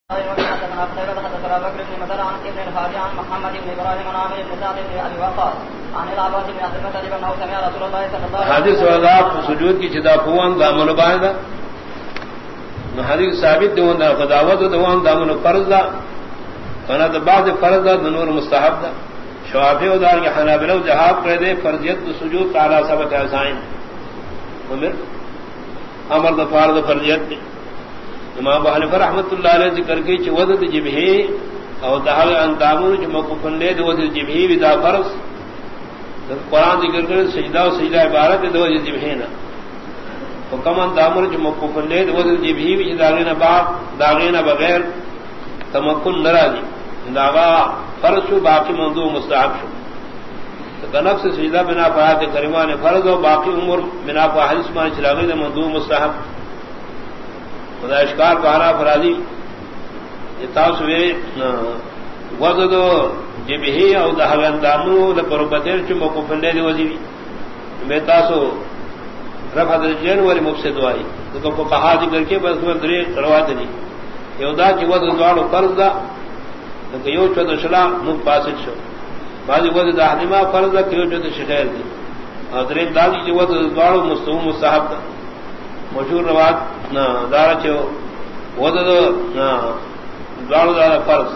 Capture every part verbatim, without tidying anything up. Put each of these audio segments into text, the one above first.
حدیث والا سجود کی جدا فوان دامن باندھا حدیث ثابت دیون دا خداوت دوان دامن فرض دا کنا دا بعد فرض دا نور مستحب دا شوافی و دار کے حنابلہ و جہاب کر دے فرضیت سجود تعالی ثبت حسائن امر امر دا فارض فرضیت دی امام ابو حنیفہ رحمۃ اللہ علیہ ذکر کی چ وذد جبہی او دہل اندامون چ مکفن دے دو وذد جبہی ودا فرض قرآن ذکر کر سجدہ و سجدہ عبارت دو وذد جبہی نا حکم اندامون چ مکفن دے دو وذد جبہی وچ داغینا باق داغینا بغیر تمکن ناراضی داغا فرض شو باقی موضوع مستحب شو کنف سے سجدہ بنا فرات کریمان فرض و باقی امور بنا حدیث مان چلاغی موضوع مستحب خدا اشکار بہارا فرادی تاسوے وزد جبہی او دہوان دامو لپروبتیر چمو کو فندے دی وزیوی میں تاسو رفع درجین والی مفسد وائی تو کو کہا ذکر کے بس میں درے روایت دی یودا کی وزد دوالو فرض دا کہ یو چود شلا مک پاسد شو بعضی وزد احدما فرض دا کہ یو چود شخیر دی اور درے دادی کی وزد دوالو مستوم مستحب دا مشہور روایت نہ دار چو وزد دوالو دار فرض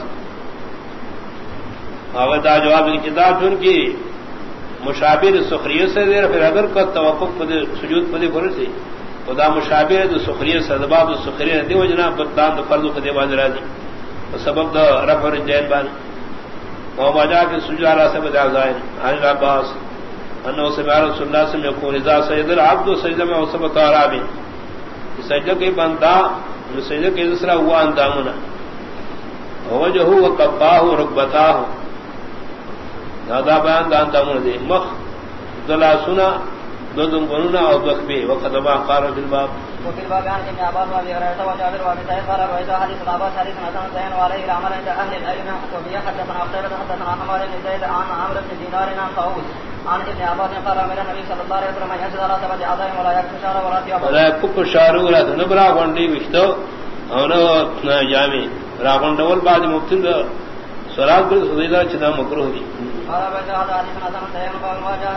اگر دا جواب کی کتاب چون کی مشابہ سخریت سے دیر پھر اگر کا توقف پدے سجود پدے فرض سے خدا مشابہ سخریت سے دباب سخریت دی وجنا بدان فرض کو دے باجرا دی سبب دا رفع الجین بان او باجا کے سجود علی سبب ظاہر عن عباس انه سمع رسول اللہ صلی اللہ علیہ وسلم يقول اذا سجد العبد سجدہ میں وسبت عربی سجدہ کے بندہ سجدہ کے دوسرا ہوا اندامنا وجهه وقفاه ركبتاه هذا بیان دان دامن دے مخ دلا سنا دودن بننا او بخبی وقت ما قال في الباب وفي الباب عن ابن عباس وابي هريره وجابر وابي سعيد قال رويت حديث عباس حديث حسن زين وعليه العمل عند اهل العلم وفي حدثنا قتيبة حدثنا حماد بن زيد عن عمرو بن دينار عن طاووس عن ابن عباس قال امر النبي صلى الله عليه وسلم ان يسجد على سبع اعضاء ولا يكف شعر ولا ثياب ولا يكف شعر ولا نبرا غندي وشتو اونو جامع راغون دول بعد مبتل صلاه بالفضيله چنا مکروہ دی قال بعد هذا حديث حسن زين وقال